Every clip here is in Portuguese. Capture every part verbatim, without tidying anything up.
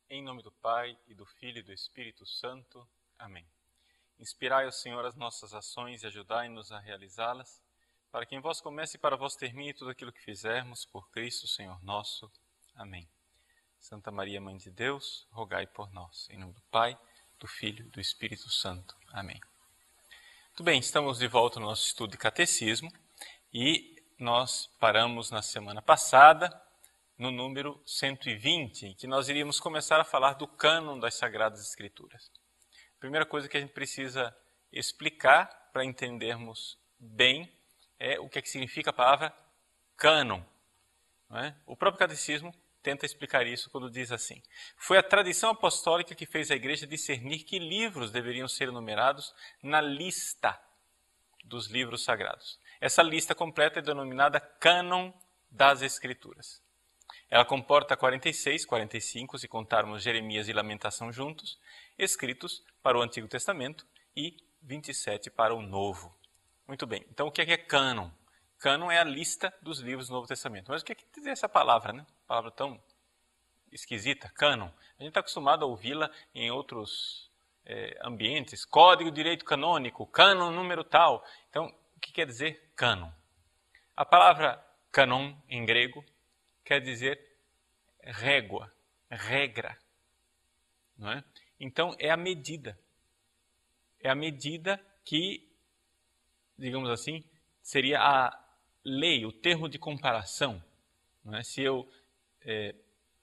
Em nome do Pai, e do Filho e do Espírito Santo. Amém. Inspirai, ó Senhor, as nossas ações e ajudai-nos a realizá-las, para que em vós comece e para vós termine tudo aquilo que fizermos, por Cristo, Senhor nosso. Amém. Santa Maria, Mãe de Deus, rogai por nós. Em nome do Pai, do Filho e do Espírito Santo. Amém. Muito bem, estamos de volta no nosso estudo de Catecismo e nós paramos na semana passada no número cento e vinte, em que nós iríamos começar a falar do cânon das Sagradas Escrituras. A primeira coisa que a gente precisa explicar para entendermos bem é o que, é que significa a palavra cânon. Não é? O próprio Catecismo tenta explicar isso quando diz assim: foi a tradição apostólica que fez a Igreja discernir que livros deveriam ser enumerados na lista dos livros sagrados. Essa lista completa é denominada cânon das Escrituras. Ela comporta quarenta e seis, quarenta e cinco, se contarmos Jeremias e Lamentação juntos, escritos para o Antigo Testamento, e vinte e sete para o Novo. Muito bem, então o que é, que é cânon? Cânon é a lista dos livros do Novo Testamento. Mas o que é que quer dizer essa palavra, né? Palavra tão esquisita, cânon. A gente está acostumado a ouvi-la em outros é, ambientes. Código de Direito Canônico, cânon número tal. Então, o que quer dizer cânon? A palavra cânon, em grego, quer dizer régua, regra. Não é? Então, é a medida. É a medida que, digamos assim, seria a lei, o termo de comparação. Não é? Se eu é,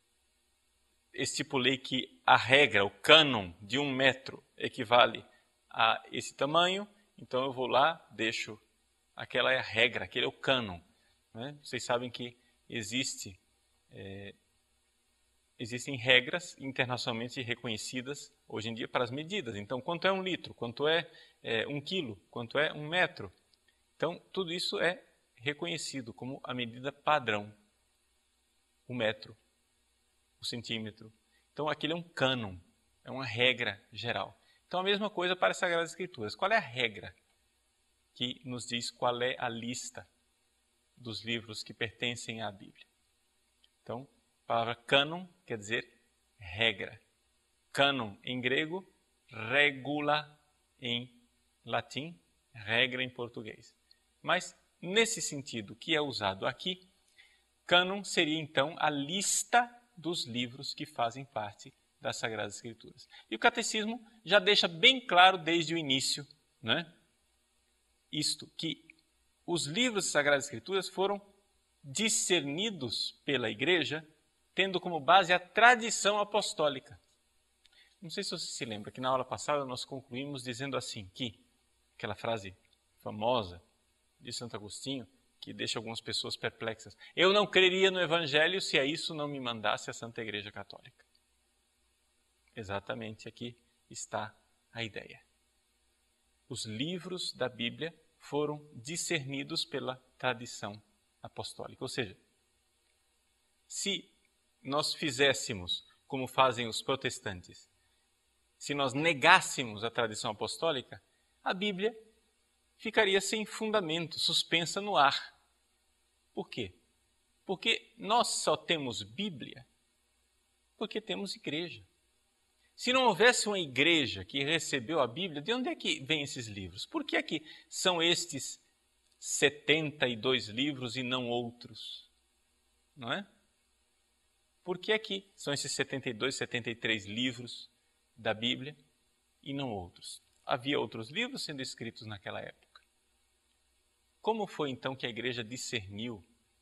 estipulei que a regra, o cânon de um metro equivale a esse tamanho, então eu vou lá, deixo, aquela é a regra, aquele é o cânon. Não é? Vocês sabem que existe, é, existem regras internacionalmente reconhecidas hoje em dia para as medidas. Então, quanto é um litro? Quanto é, é um quilo? Quanto é um metro? Então, tudo isso é reconhecido como a medida padrão. O metro, o centímetro. Então, aquilo é um cânon, é uma regra geral. Então, a mesma coisa para as Sagradas Escrituras. Qual é a regra que nos diz qual é a lista dos livros que pertencem à Bíblia? Então, a palavra cânon quer dizer regra. Cânon em grego, regula em latim, regra em português. Mas, nesse sentido que é usado aqui, cânon seria então a lista dos livros que fazem parte das Sagradas Escrituras. E o Catecismo já deixa bem claro desde o início, né, isto, que os livros das Sagradas Escrituras foram discernidos pela Igreja, tendo como base a tradição apostólica. Não sei se você se lembra que na aula passada nós concluímos dizendo assim, que aquela frase famosa de Santo Agostinho, que deixa algumas pessoas perplexas: eu não creria no Evangelho se a isso não me mandasse a Santa Igreja Católica. Exatamente aqui está a ideia. Os livros da Bíblia foram discernidos pela tradição apostólica. Ou seja, se nós fizéssemos como fazem os protestantes, se nós negássemos a tradição apostólica, a Bíblia ficaria sem fundamento, suspensa no ar. Por quê? Porque nós só temos Bíblia porque temos igreja. Se não houvesse uma igreja que recebeu a Bíblia, de onde é que vêm esses livros? Por que é que são estes setenta e dois livros e não outros? Não é? Por que é que são esses setenta e dois, setenta e três livros da Bíblia e não outros? Havia outros livros sendo escritos naquela época. Como foi então que a Igreja discerniu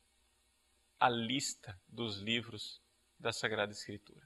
a lista dos livros da Sagrada Escritura?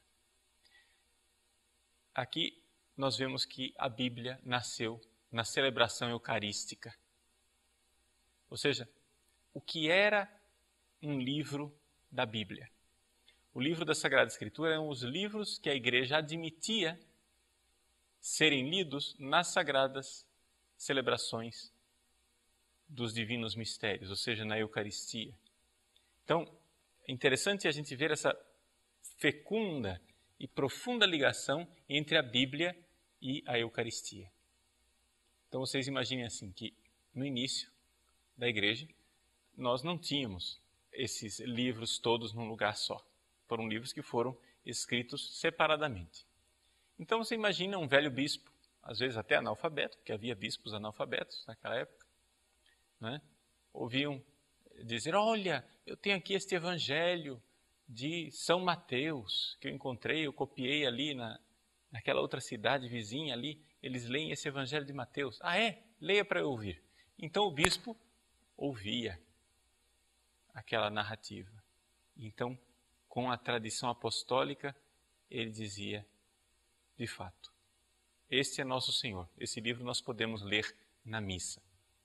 Aqui nós vemos que a Bíblia nasceu na celebração eucarística. Ou seja, o que era um livro da Bíblia? O livro da Sagrada Escritura eram os livros que a Igreja admitia serem lidos nas sagradas celebrações dos divinos mistérios, ou seja, na Eucaristia. Então, é interessante a gente ver essa fecunda e profunda ligação entre a Bíblia e a Eucaristia. Então, vocês imaginem assim, que no início da Igreja, nós não tínhamos esses livros todos num lugar só. Foram livros que foram escritos separadamente. Então você imagina um velho bispo, às vezes até analfabeto, porque havia bispos analfabetos naquela época, né? Ouviam dizer, olha, eu tenho aqui este evangelho de São Mateus, que eu encontrei, eu copiei ali na, naquela outra cidade vizinha ali, eles leem esse evangelho de Mateus. Ah é? Leia para eu ouvir. Então o bispo ouvia aquela narrativa. Então, com a tradição apostólica, ele dizia, de fato, este é nosso Senhor, esse livro nós podemos ler na missa.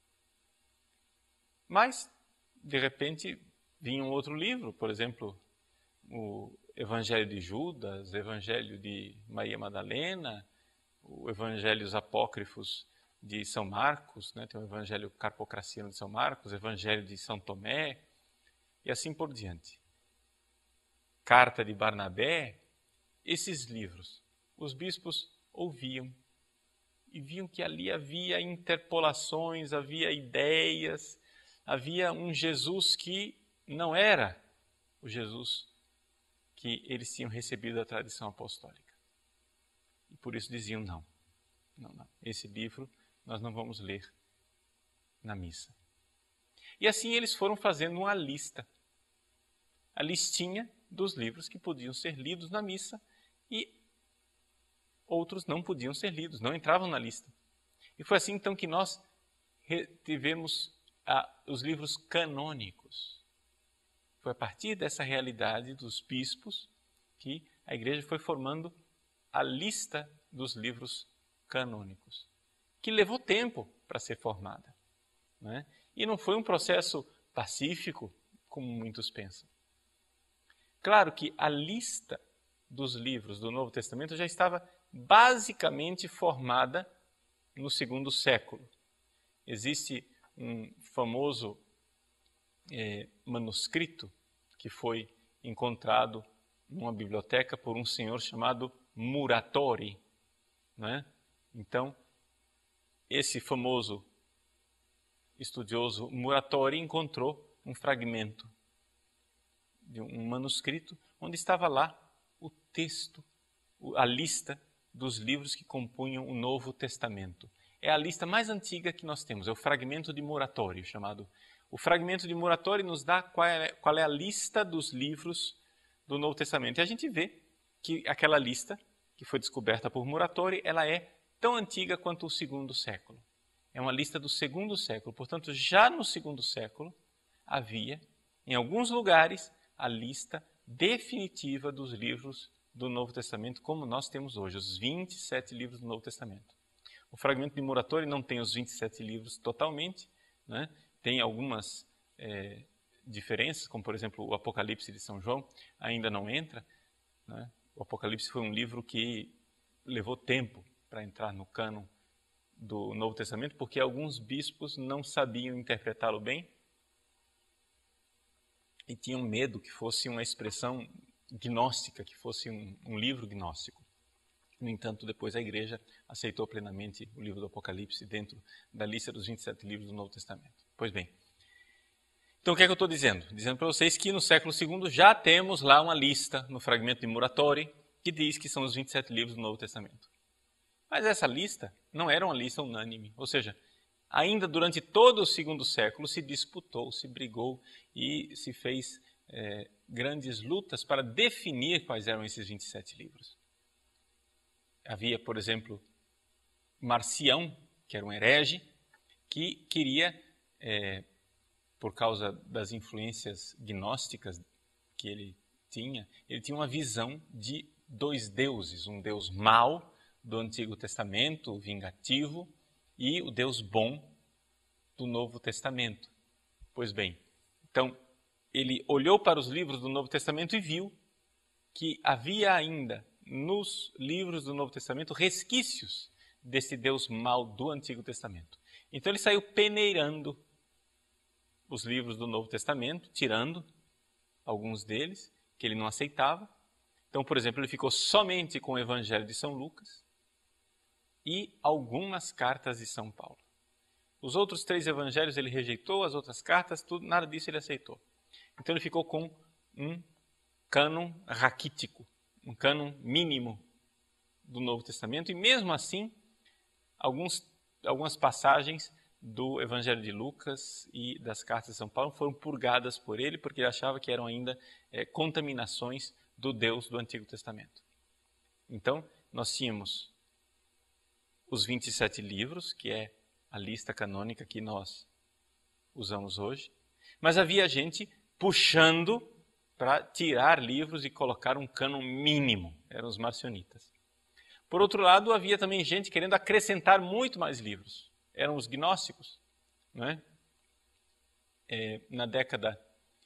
Mas, de repente, vinha um outro livro, por exemplo, o Evangelho de Judas, o Evangelho de Maria Madalena, o Evangelhos Apócrifos de São Marcos, né? Tem o Evangelho Carpocraciano de São Marcos, o Evangelho de São Tomé, e assim por diante. Carta de Barnabé, esses livros, os bispos ouviam e viam que ali havia interpolações, havia ideias, havia um Jesus que não era o Jesus que eles tinham recebido da tradição apostólica. E por isso diziam, não, não, não, esse livro nós não vamos ler na missa. E assim eles foram fazendo uma lista, a listinha dos livros que podiam ser lidos na missa e outros não podiam ser lidos, não entravam na lista. E foi assim então que nós tivemos ah, os livros canônicos. Foi a partir dessa realidade dos bispos que a igreja foi formando a lista dos livros canônicos, que levou tempo para ser formada, né? E não foi um processo pacífico, como muitos pensam. Claro que a lista dos livros do Novo Testamento já estava basicamente formada no segundo século. Existe um famoso é, manuscrito que foi encontrado numa biblioteca por um senhor chamado Muratori, né? Então, esse famoso estudioso Muratori encontrou um fragmento de um manuscrito onde estava lá o texto, a lista dos livros que compunham o Novo Testamento. É a lista mais antiga que nós temos, é o fragmento de Muratori, chamado. O fragmento de Muratori nos dá qual é, qual é a lista dos livros do Novo Testamento. E a gente vê que aquela lista, que foi descoberta por Muratori, ela é tão antiga quanto o segundo século. É uma lista do segundo século. Portanto, já no segundo século, havia, em alguns lugares, a lista definitiva dos livros do Novo Testamento, como nós temos hoje, os vinte e sete livros do Novo Testamento. O fragmento de Muratori não tem os vinte e sete livros totalmente, né? Tem algumas é, diferenças, como por exemplo o Apocalipse de São João, ainda não entra, né? O Apocalipse foi um livro que levou tempo para entrar no cânon do Novo Testamento, porque alguns bispos não sabiam interpretá-lo bem e tinham medo que fosse uma expressão gnóstica, que fosse um, um livro gnóstico. No entanto, depois a igreja aceitou plenamente o livro do Apocalipse dentro da lista dos vinte e sete livros do Novo Testamento. Pois bem, então o que é que eu estou dizendo? Dizendo para vocês que no século segundo já temos lá uma lista no fragmento de Muratori que diz que são os vinte e sete livros do Novo Testamento. Mas essa lista não era uma lista unânime, ou seja, ainda durante todo o segundo século se disputou, se brigou e se fez é, grandes lutas para definir quais eram esses vinte e sete livros. Havia, por exemplo, Marcião, que era um herege, que queria, é, por causa das influências gnósticas que ele tinha, ele tinha uma visão de dois deuses, um Deus mau do Antigo Testamento, vingativo, e o Deus bom do Novo Testamento. Pois bem, então ele olhou para os livros do Novo Testamento e viu que havia ainda nos livros do Novo Testamento resquícios desse Deus mau do Antigo Testamento. Então ele saiu peneirando os livros do Novo Testamento, tirando alguns deles que ele não aceitava. Então, por exemplo, ele ficou somente com o Evangelho de São Lucas e algumas cartas de São Paulo. Os outros três evangelhos ele rejeitou, as outras cartas, tudo, nada disso ele aceitou. Então ele ficou com um cânon raquítico, um cânon mínimo do Novo Testamento, e mesmo assim, alguns, algumas passagens do Evangelho de Lucas e das cartas de São Paulo foram purgadas por ele, porque ele achava que eram ainda é, contaminações do Deus do Antigo Testamento. Então, nós tínhamos os vinte e sete livros, que é a lista canônica que nós usamos hoje, mas havia gente puxando para tirar livros e colocar um cânon mínimo, eram os marcionitas. Por outro lado, havia também gente querendo acrescentar muito mais livros, eram os gnósticos. Não é? É, na década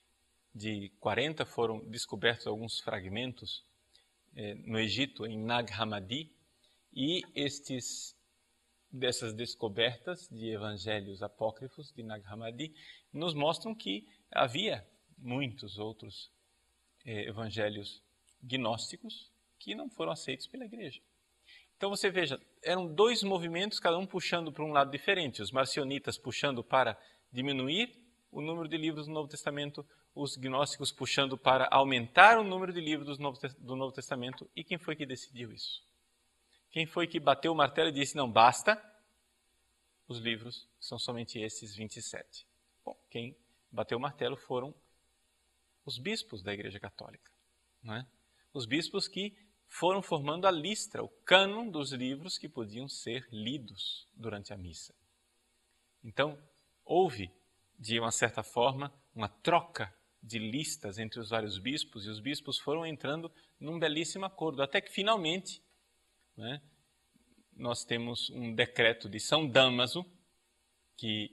de quarenta foram descobertos alguns fragmentos é, no Egito, em Nag Hammadi, e estes, dessas descobertas de evangelhos apócrifos de Nag Hammadi nos mostram que havia muitos outros eh, evangelhos gnósticos que não foram aceitos pela igreja. Então você veja, eram dois movimentos, cada um puxando para um lado diferente. Os marcionitas puxando para diminuir o número de livros do Novo Testamento, os gnósticos puxando para aumentar o número de livros do Novo, do Novo Testamento. E quem foi que decidiu isso? Quem foi que bateu o martelo e disse, não, basta, os livros são somente esses vinte e sete. Bom, quem bateu o martelo foram os bispos da Igreja Católica. Não é? Os bispos que foram formando a lista, o cânon dos livros que podiam ser lidos durante a missa. Então, houve, de uma certa forma, uma troca de listas entre os vários bispos, e os bispos foram entrando num belíssimo acordo, até que finalmente, né, nós temos um decreto de São Damaso, que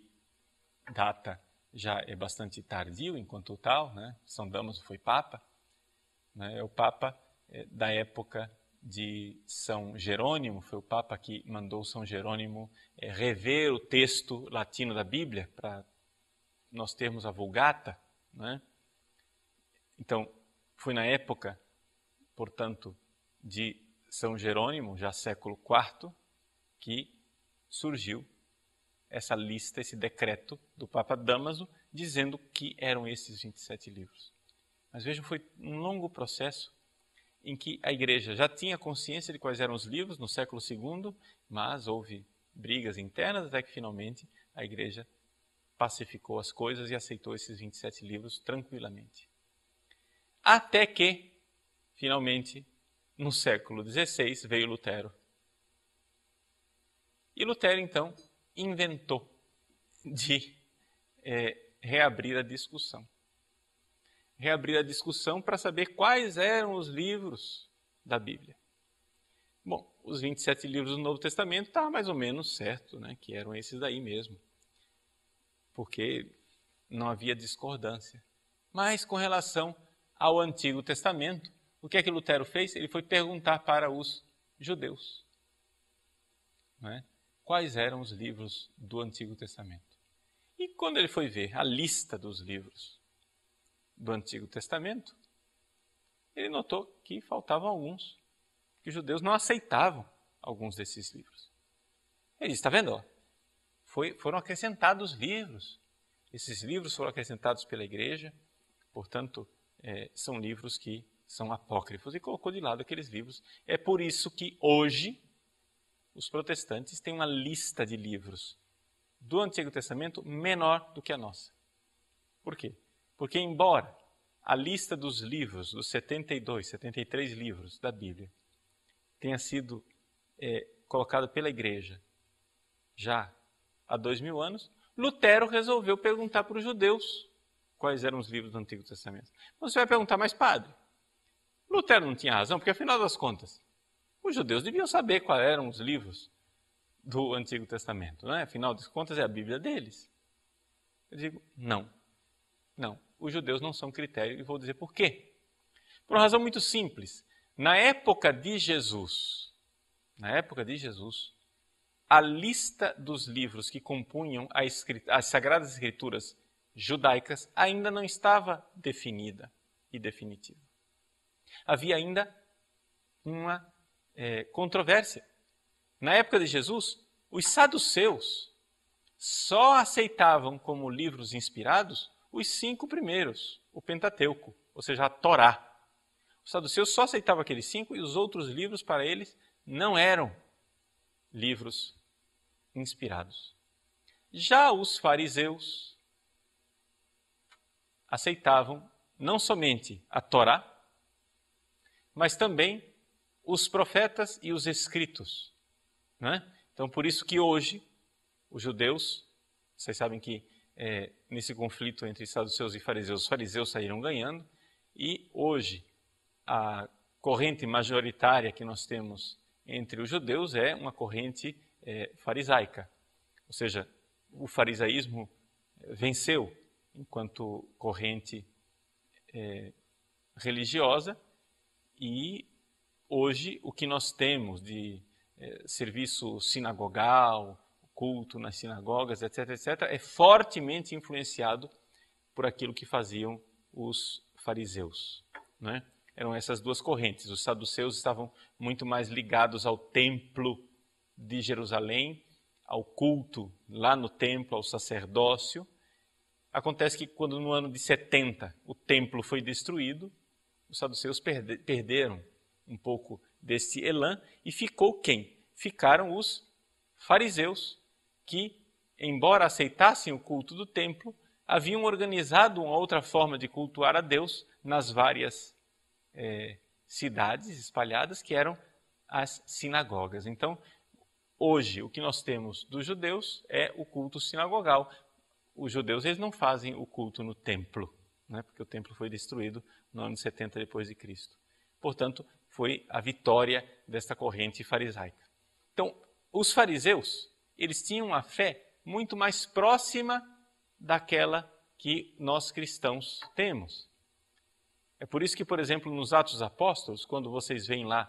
data já é bastante tardio enquanto tal, né? São Damaso foi Papa, né? É o Papa é, da época de São Jerônimo, foi o Papa que mandou São Jerônimo é, rever o texto latino da Bíblia, para nós termos a Vulgata, né? Então, foi na época, portanto, de São Jerônimo, já século quarto, que surgiu essa lista, esse decreto do Papa Damaso, dizendo que eram esses vinte e sete livros. Mas vejam, foi um longo processo em que a igreja já tinha consciência de quais eram os livros no século segundo, mas houve brigas internas até que finalmente a igreja pacificou as coisas e aceitou esses vinte e sete livros tranquilamente. Até que, finalmente, no século dezesseis, veio Lutero. E Lutero, então, inventou de é, reabrir a discussão. Reabrir a discussão para saber quais eram os livros da Bíblia. Bom, os vinte e sete livros do Novo Testamento está mais ou menos certo, né, que eram esses daí mesmo, porque não havia discordância. Mas com relação ao Antigo Testamento, o que é que Lutero fez? Ele foi perguntar para os judeus, não é? Quais eram os livros do Antigo Testamento. E quando ele foi ver a lista dos livros do Antigo Testamento, ele notou que faltavam alguns, que os judeus não aceitavam alguns desses livros. Ele disse, está vendo? Ó, foi, foram acrescentados livros. Esses livros foram acrescentados pela igreja, portanto, é, são livros que são apócrifos, e colocou de lado aqueles livros. É por isso que hoje os protestantes têm uma lista de livros do Antigo Testamento menor do que a nossa. Por quê? Porque embora a lista dos livros, dos setenta e dois, setenta e três livros da Bíblia, tenha sido é, colocada pela igreja já há dois mil anos, Lutero resolveu perguntar para os judeus quais eram os livros do Antigo Testamento. Você vai perguntar, mas padre, Lutero não tinha razão, porque afinal das contas, os judeus deviam saber quais eram os livros do Antigo Testamento, não é? Afinal das contas, é a Bíblia deles. Eu digo, não, não. Os judeus não são critério, e vou dizer por quê. Por uma razão muito simples. Na época de Jesus, na época de Jesus, a lista dos livros que compunham a escrita, as Sagradas Escrituras judaicas ainda não estava definida e definitiva. Havia ainda uma É, controvérsia. Na época de Jesus, os saduceus só aceitavam como livros inspirados os cinco primeiros, o Pentateuco, ou seja, a Torá. Os saduceus só aceitavam aqueles cinco e os outros livros para eles não eram livros inspirados. Já os fariseus aceitavam não somente a Torá, mas também os profetas e os escritos. Né? Então, por isso que hoje, os judeus, vocês sabem que é, nesse conflito entre saduceus e fariseus, os fariseus saíram ganhando, e hoje a corrente majoritária que nós temos entre os judeus é uma corrente é, farisaica. Ou seja, o farisaísmo venceu enquanto corrente é, religiosa, e hoje o que nós temos de é, serviço sinagogal, culto nas sinagogas, etc, etcétera, é fortemente influenciado por aquilo que faziam os fariseus. Né? Eram essas duas correntes. Os saduceus estavam muito mais ligados ao templo de Jerusalém, ao culto lá no templo, ao sacerdócio. Acontece que quando no ano de setenta o templo foi destruído, os saduceus perde- perderam um pouco desse elan e ficou quem? Ficaram os fariseus, que, embora aceitassem o culto do templo, haviam organizado uma outra forma de cultuar a Deus nas várias é, cidades espalhadas, que eram as sinagogas. Então, hoje, o que nós temos dos judeus é o culto sinagogal. Os judeus eles não fazem o culto no templo, né, porque o templo foi destruído no ano de setenta depois de Cristo. Portanto, foi a vitória desta corrente farisaica. Então, os fariseus, eles tinham uma fé muito mais próxima daquela que nós cristãos temos. É por isso que, por exemplo, nos Atos dos Apóstolos, quando vocês veem lá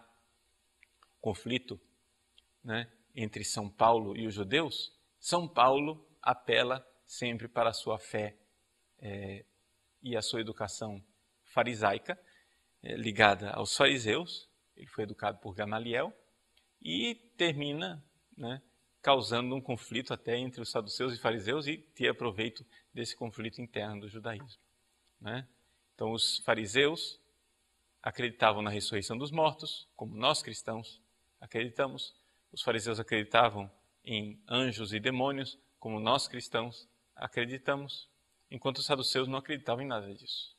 conflito, né, entre São Paulo e os judeus, São Paulo apela sempre para a sua fé é, e a sua educação farisaica, é, ligada aos fariseus. Ele foi educado por Gamaliel e termina, né, causando um conflito até entre os saduceus e fariseus e ter proveito desse conflito interno do judaísmo. Né? Então, os fariseus acreditavam na ressurreição dos mortos, como nós cristãos acreditamos. Os fariseus acreditavam em anjos e demônios, como nós cristãos acreditamos, enquanto os saduceus não acreditavam em nada disso.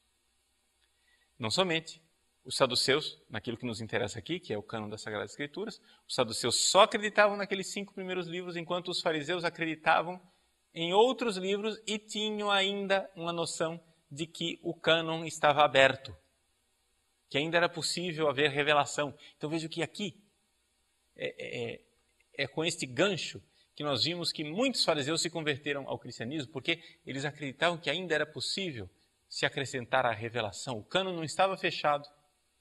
Não somente os saduceus, naquilo que nos interessa aqui, que é o cânon das Sagradas Escrituras, os saduceus só acreditavam naqueles cinco primeiros livros, enquanto os fariseus acreditavam em outros livros e tinham ainda uma noção de que o cânon estava aberto, que ainda era possível haver revelação. Então vejo que aqui é, é, é com este gancho que nós vimos que muitos fariseus se converteram ao cristianismo, porque eles acreditavam que ainda era possível se acrescentar a revelação. O cânon não estava fechado.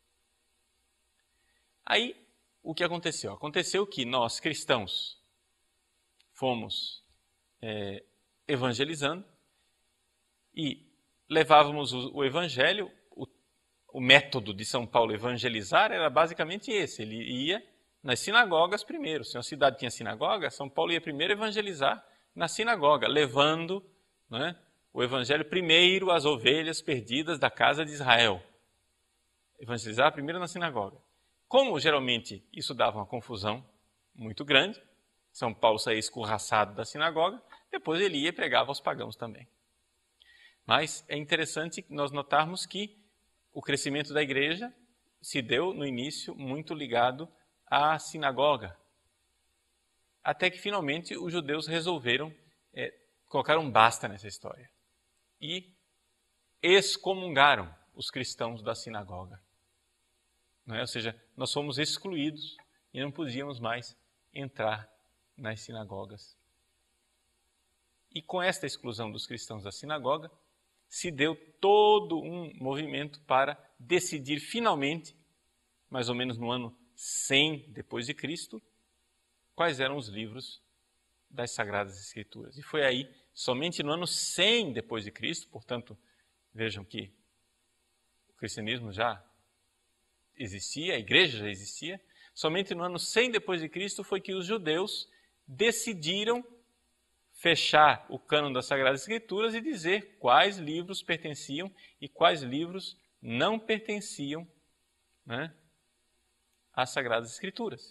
Aí, o que aconteceu? Aconteceu que nós, cristãos, fomos é, evangelizando e levávamos o, o evangelho. O, o método de São Paulo evangelizar era basicamente esse. Ele ia nas sinagogas primeiro. Se uma cidade tinha sinagoga, São Paulo ia primeiro evangelizar na sinagoga, levando, né, o evangelho primeiro às ovelhas perdidas da casa de Israel. Evangelizar primeiro na sinagoga. Como geralmente isso dava uma confusão muito grande, São Paulo saía escorraçado da sinagoga, depois ele ia e pregava aos pagãos também. Mas é interessante nós notarmos que o crescimento da igreja se deu no início muito ligado à sinagoga, até que finalmente os judeus resolveram é, colocar um basta nessa história e excomungaram os cristãos da sinagoga. Não é? Ou seja, nós fomos excluídos e não podíamos mais entrar nas sinagogas. E com esta exclusão dos cristãos da sinagoga, se deu todo um movimento para decidir finalmente, mais ou menos no ano cem depois de Cristo, quais eram os livros das Sagradas Escrituras. E foi aí, somente no ano cem depois de Cristo, portanto, vejam que o cristianismo já existia, a igreja já existia, somente no ano cem depois de Cristo foi que os judeus decidiram fechar o cânon das Sagradas Escrituras e dizer quais livros pertenciam e quais livros não pertenciam né, as Sagradas Escrituras.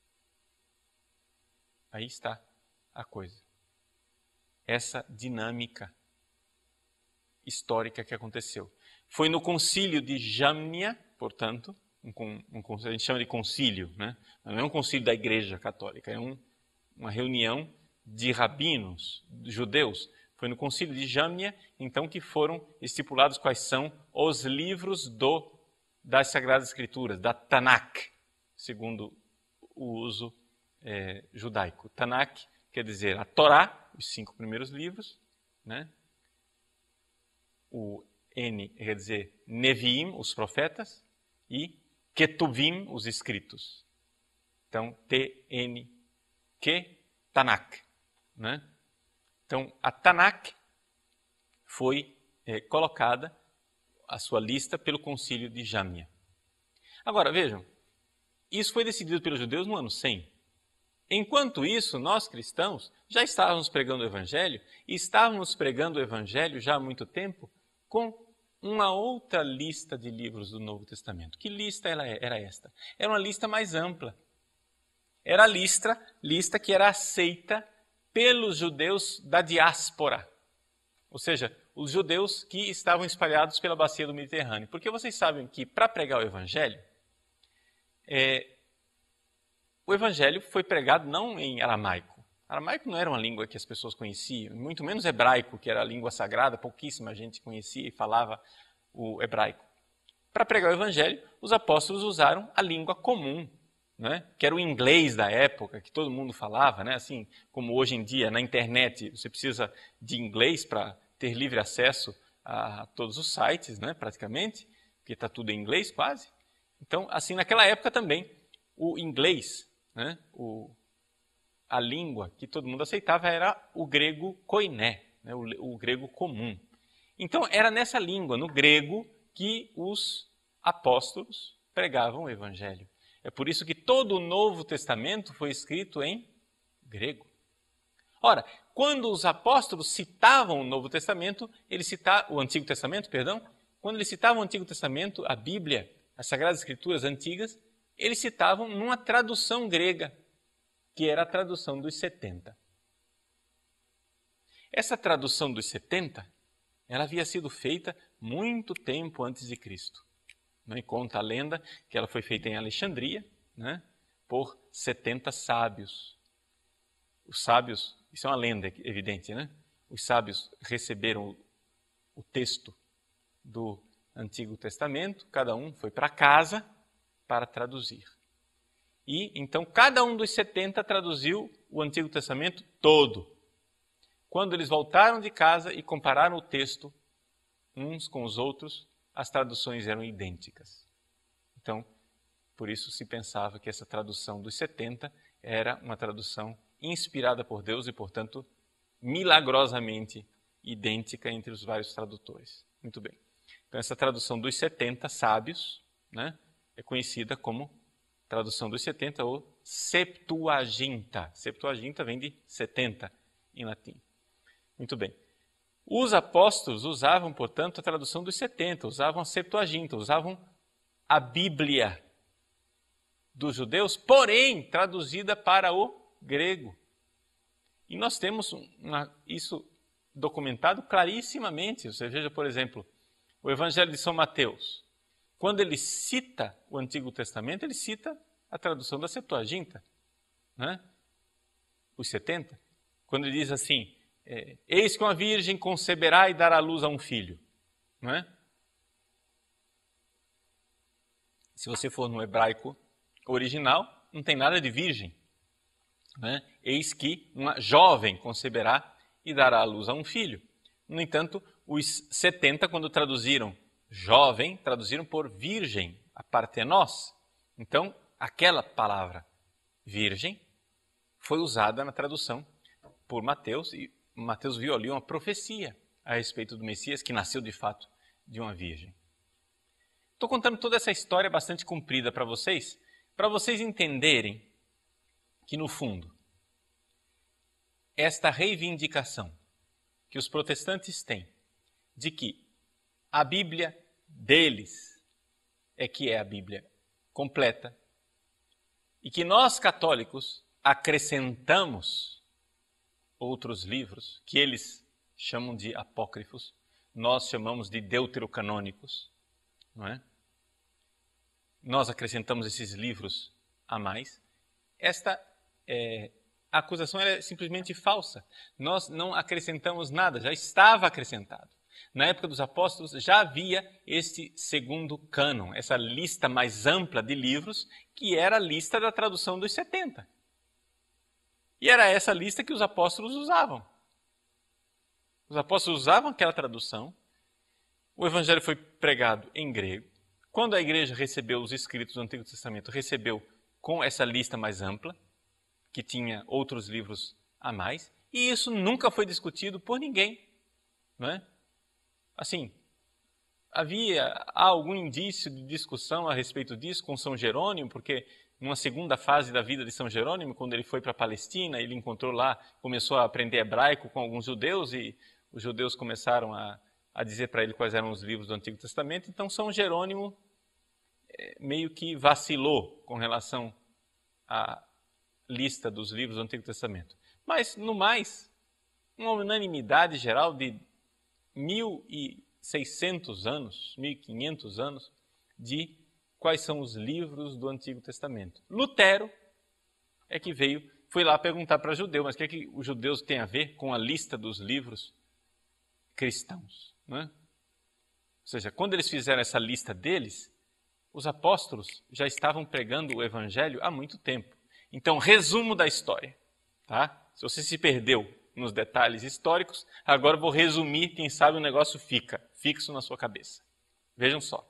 Aí está a coisa. Essa dinâmica histórica que aconteceu. Foi no concílio de Jamnia, portanto, um, um, a gente chama de concílio, né? Não é um concílio da Igreja Católica, é um, uma reunião de rabinos judeus. Foi no concílio de Jamnia, então, que foram estipulados quais são os livros do, das Sagradas Escrituras, da Tanakh, segundo o uso é, judaico. Tanakh quer dizer a Torá, os cinco primeiros livros, né? O N quer dizer Neviim, os profetas, e Ketuvim, os escritos. Então, T N Q, Tanakh, né? Então, a Tanakh foi é, colocada, a sua lista, pelo concílio de Jamnia. Agora, vejam, isso foi decidido pelos judeus no ano cem. Enquanto isso, nós cristãos já estávamos pregando o Evangelho, e estávamos pregando o Evangelho já há muito tempo com uma outra lista de livros do Novo Testamento. Que lista era esta? Era uma lista mais ampla. Era a lista, lista que era aceita pelos judeus da diáspora, ou seja, os judeus que estavam espalhados pela bacia do Mediterrâneo. Porque vocês sabem que, para pregar o Evangelho, é, o Evangelho foi pregado não em aramaico. Aramaico não era uma língua que as pessoas conheciam, muito menos hebraico, que era a língua sagrada, pouquíssima gente conhecia e falava o hebraico. Para pregar o Evangelho, os apóstolos usaram a língua comum, né? Que era o inglês da época, que todo mundo falava, né? Assim como hoje em dia, na internet, você precisa de inglês para ter livre acesso a todos os sites, né? Praticamente, porque está tudo em inglês quase. Então, assim, naquela época também, o inglês, né? o, a língua que todo mundo aceitava era o grego koiné, né? o, o grego comum. Então, era nessa língua, no grego, que os apóstolos pregavam o Evangelho. É por isso que todo o Novo Testamento foi escrito em grego. Ora, quando os apóstolos citavam o Novo Testamento, eles citavam, o Antigo Testamento, perdão, quando eles citavam o Antigo Testamento, a Bíblia, as Sagradas Escrituras antigas, eles citavam numa tradução grega, que era a tradução dos setenta. Essa tradução dos setenta, ela havia sido feita muito tempo antes de Cristo. E conta a lenda que ela foi feita em Alexandria, né, por setenta sábios. Os sábios, isso é uma lenda evidente, né? Os sábios receberam o texto do Antigo Testamento, cada um foi para casa para traduzir. E então cada um dos setenta traduziu o Antigo Testamento todo. Quando eles voltaram de casa e compararam o texto uns com os outros, as traduções eram idênticas. Então, por isso se pensava que essa tradução dos setenta era uma tradução inspirada por Deus e, portanto, milagrosamente idêntica entre os vários tradutores. Muito bem. Então, essa tradução dos setenta sábios, né, é conhecida como tradução dos setenta ou Septuaginta. Septuaginta vem de setenta em latim. Muito bem. Os apóstolos usavam, portanto, a tradução dos setenta, usavam a Septuaginta, usavam a Bíblia dos judeus, porém traduzida para o grego. E nós temos uma, isso documentado clarissimamente. Você veja, por exemplo, o Evangelho de São Mateus. Quando ele cita o Antigo Testamento, ele cita a tradução da Septuaginta, né? Os setenta. Quando ele diz assim, é, eis que uma virgem conceberá e dará luz a um filho, não é? Se você for no hebraico original, não tem nada de virgem, né? Eis que uma jovem conceberá e dará a luz a um filho. No entanto, os setenta, quando traduziram jovem, traduziram por virgem, a partenós. Então, aquela palavra virgem foi usada na tradução por Mateus, e Mateus viu ali uma profecia a respeito do Messias, que nasceu de fato de uma virgem. Estou contando toda essa história bastante comprida para vocês, para vocês entenderem que, no fundo, esta reivindicação que os protestantes têm de que a Bíblia deles é que é a Bíblia completa e que nós católicos acrescentamos outros livros que eles chamam de apócrifos, nós chamamos de deuterocanônicos, não é? Nós acrescentamos esses livros a mais. Esta é, acusação é simplesmente falsa. Nós não acrescentamos nada, já estava acrescentado. Na época dos apóstolos já havia este segundo cânon, essa lista mais ampla de livros, que era a lista da tradução dos setenta. E era essa lista que os apóstolos usavam. Os apóstolos usavam aquela tradução, o evangelho foi pregado em grego. Quando a igreja recebeu os escritos do Antigo Testamento, recebeu com essa lista mais ampla, que tinha outros livros a mais, e isso nunca foi discutido por ninguém, não é? Assim, havia algum indício de discussão a respeito disso com São Jerônimo, porque numa segunda fase da vida de São Jerônimo, quando ele foi para a Palestina, ele encontrou lá, começou a aprender hebraico com alguns judeus, e os judeus começaram a, a dizer para ele quais eram os livros do Antigo Testamento. Então São Jerônimo é, meio que vacilou com relação à lista dos livros do Antigo Testamento. Mas, no mais, uma unanimidade geral de mil e seiscentos anos, mil e quinhentos anos, de quais são os livros do Antigo Testamento. Lutero é que veio, foi lá perguntar para judeu, mas o que é que os judeus têm a ver com a lista dos livros cristãos? Não é? Ou seja, quando eles fizeram essa lista deles, os apóstolos já estavam pregando o evangelho há muito tempo. Então, resumo da história, tá? Se você se perdeu nos detalhes históricos, agora vou resumir, quem sabe o negócio fica fixo na sua cabeça. Vejam só.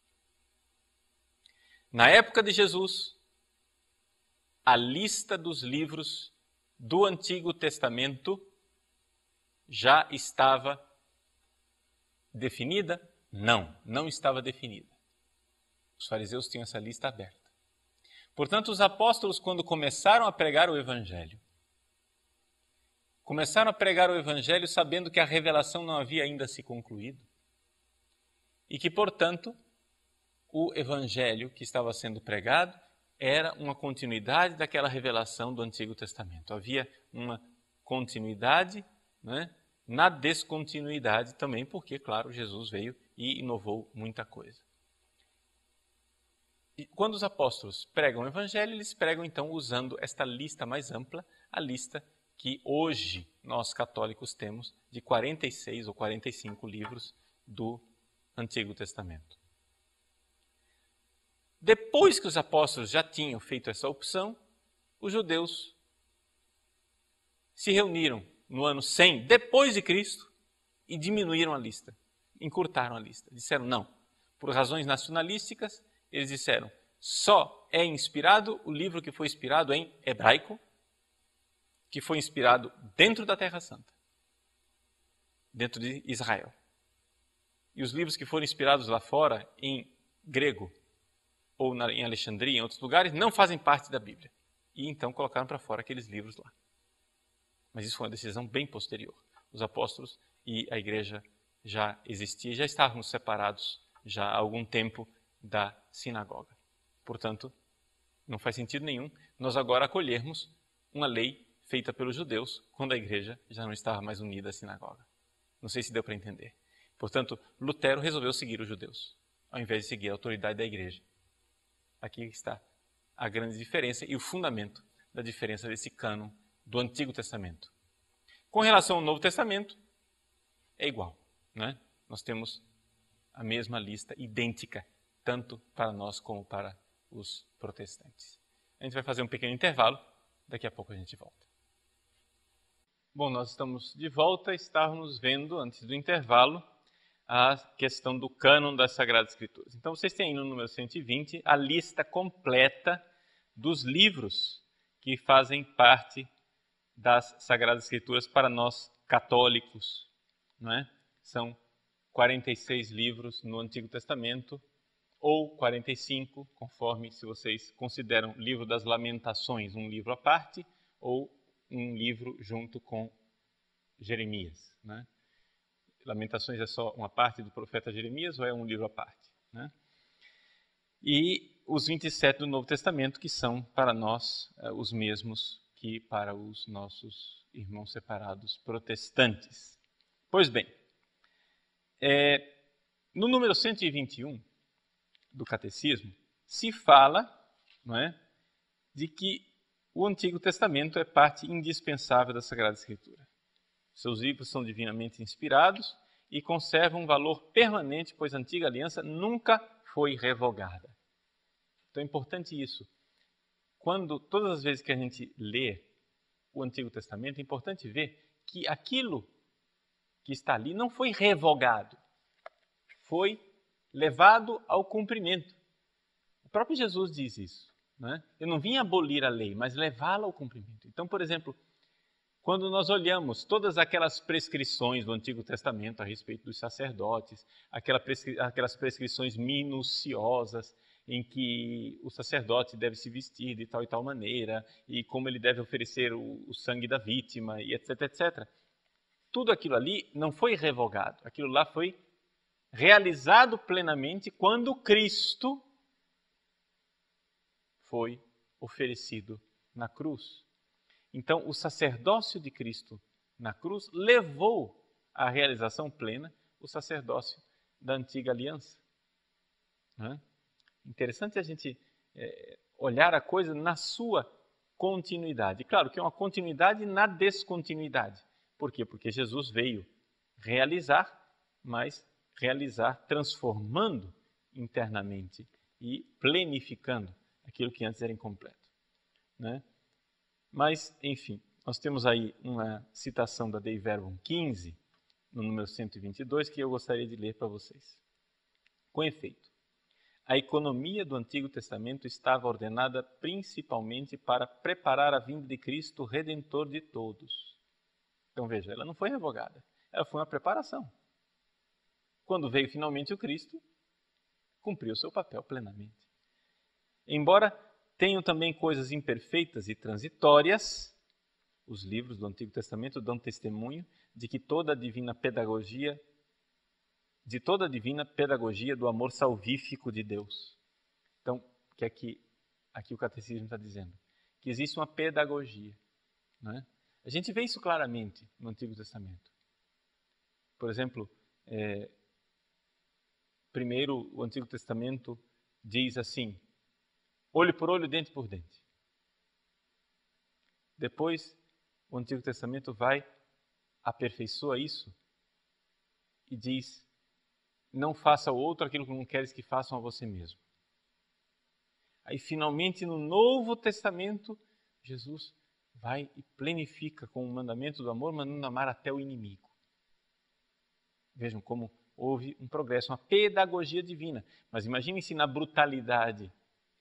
Na época de Jesus, a lista dos livros do Antigo Testamento já estava definida? Não, não estava definida. Os fariseus tinham essa lista aberta. Portanto, os apóstolos, quando começaram a pregar o Evangelho, começaram a pregar o Evangelho sabendo que a revelação não havia ainda se concluído e que, portanto, o Evangelho que estava sendo pregado era uma continuidade daquela revelação do Antigo Testamento. Havia uma continuidade, né, na descontinuidade também, porque, claro, Jesus veio e inovou muita coisa. E quando os apóstolos pregam o Evangelho, eles pregam então usando esta lista mais ampla, a lista que hoje nós católicos temos de quarenta e seis ou quarenta e cinco livros do Antigo Testamento. Depois que os apóstolos já tinham feito essa opção, os judeus se reuniram no ano cem depois de Cristo e diminuíram a lista, encurtaram a lista. Disseram não, por razões nacionalísticas, eles disseram, só é inspirado o livro que foi inspirado em hebraico, que foi inspirado dentro da Terra Santa, dentro de Israel. E os livros que foram inspirados lá fora, em grego, ou na, em Alexandria, em outros lugares, não fazem parte da Bíblia. E então colocaram para fora aqueles livros lá. Mas isso foi uma decisão bem posterior. Os apóstolos e a igreja já existiam, já estavam separados já há algum tempo da sinagoga. Portanto, não faz sentido nenhum nós agora acolhermos uma lei feita pelos judeus quando a igreja já não estava mais unida à sinagoga. Não sei se deu para entender. Portanto, Lutero resolveu seguir os judeus, ao invés de seguir a autoridade da igreja. Aqui está a grande diferença e o fundamento da diferença desse cânon do Antigo Testamento. Com relação ao Novo Testamento, é igual, né? Nós temos a mesma lista, idêntica, tanto para nós como para os protestantes. A gente vai fazer um pequeno intervalo, daqui a pouco a gente volta. Bom, nós estamos de volta, estávamos vendo, antes do intervalo, a questão do cânon das Sagradas Escrituras. Então, vocês têm aí no número cento e vinte a lista completa dos livros que fazem parte das Sagradas Escrituras para nós católicos, não é? São quarenta e seis livros no Antigo Testamento, ou quarenta e cinco, conforme se vocês consideram o livro das Lamentações um livro à parte, ou um livro junto com Jeremias, né? Lamentações é só uma parte do profeta Jeremias ou é um livro à parte, né? E os vinte e sete do Novo Testamento, que são para nós uh, os mesmos que para os nossos irmãos separados protestantes. Pois bem, é, no número cento e vinte e um do Catecismo, se fala, não é, de que o Antigo Testamento é parte indispensável da Sagrada Escritura. Seus livros são divinamente inspirados e conservam um valor permanente, pois a Antiga Aliança nunca foi revogada. Então é importante isso. Quando, todas as vezes que a gente lê o Antigo Testamento, é importante ver que aquilo que está ali não foi revogado, foi levado ao cumprimento. O próprio Jesus diz isso, né? Eu não vim abolir a lei, mas levá-la ao cumprimento. Então, por exemplo, quando nós olhamos todas aquelas prescrições do Antigo Testamento a respeito dos sacerdotes, aquela prescri- aquelas prescrições minuciosas em que o sacerdote deve se vestir de tal e tal maneira, e como ele deve oferecer o, o sangue da vítima, e etc, etcétera. Tudo aquilo ali não foi revogado, aquilo lá foi realizado plenamente quando Cristo foi oferecido na cruz. Então, o sacerdócio de Cristo na cruz levou à realização plena o sacerdócio da antiga aliança. Não é? Interessante a gente é, olhar a coisa na sua continuidade. Claro que é uma continuidade na descontinuidade. Por quê? Porque Jesus veio realizar, mas realizar transformando internamente e plenificando aquilo que antes era incompleto. Né? Mas, enfim, nós temos aí uma citação da Dei Verbum quinze, no número cento e vinte e dois, que eu gostaria de ler para vocês. Com efeito, a economia do Antigo Testamento estava ordenada principalmente para preparar a vinda de Cristo, Redentor de todos. Então veja, ela não foi revogada, ela foi uma preparação. Quando veio finalmente o Cristo, cumpriu seu papel plenamente. Embora tenham também coisas imperfeitas e transitórias, os livros do Antigo Testamento dão testemunho de que toda a divina pedagogia de toda a divina pedagogia do amor salvífico de Deus. Então, o que é que aqui o Catecismo está dizendo? Que existe uma pedagogia. Não é? A gente vê isso claramente no Antigo Testamento. Por exemplo, é, primeiro o Antigo Testamento diz assim, olho por olho, dente por dente. Depois, o Antigo Testamento vai, aperfeiçoa isso e diz, não faça ao outro aquilo que não queres que façam a você mesmo. Aí, finalmente, no Novo Testamento, Jesus vai e plenifica com o mandamento do amor, mandando amar até o inimigo. Vejam como houve um progresso, uma pedagogia divina. Mas imaginem se na brutalidade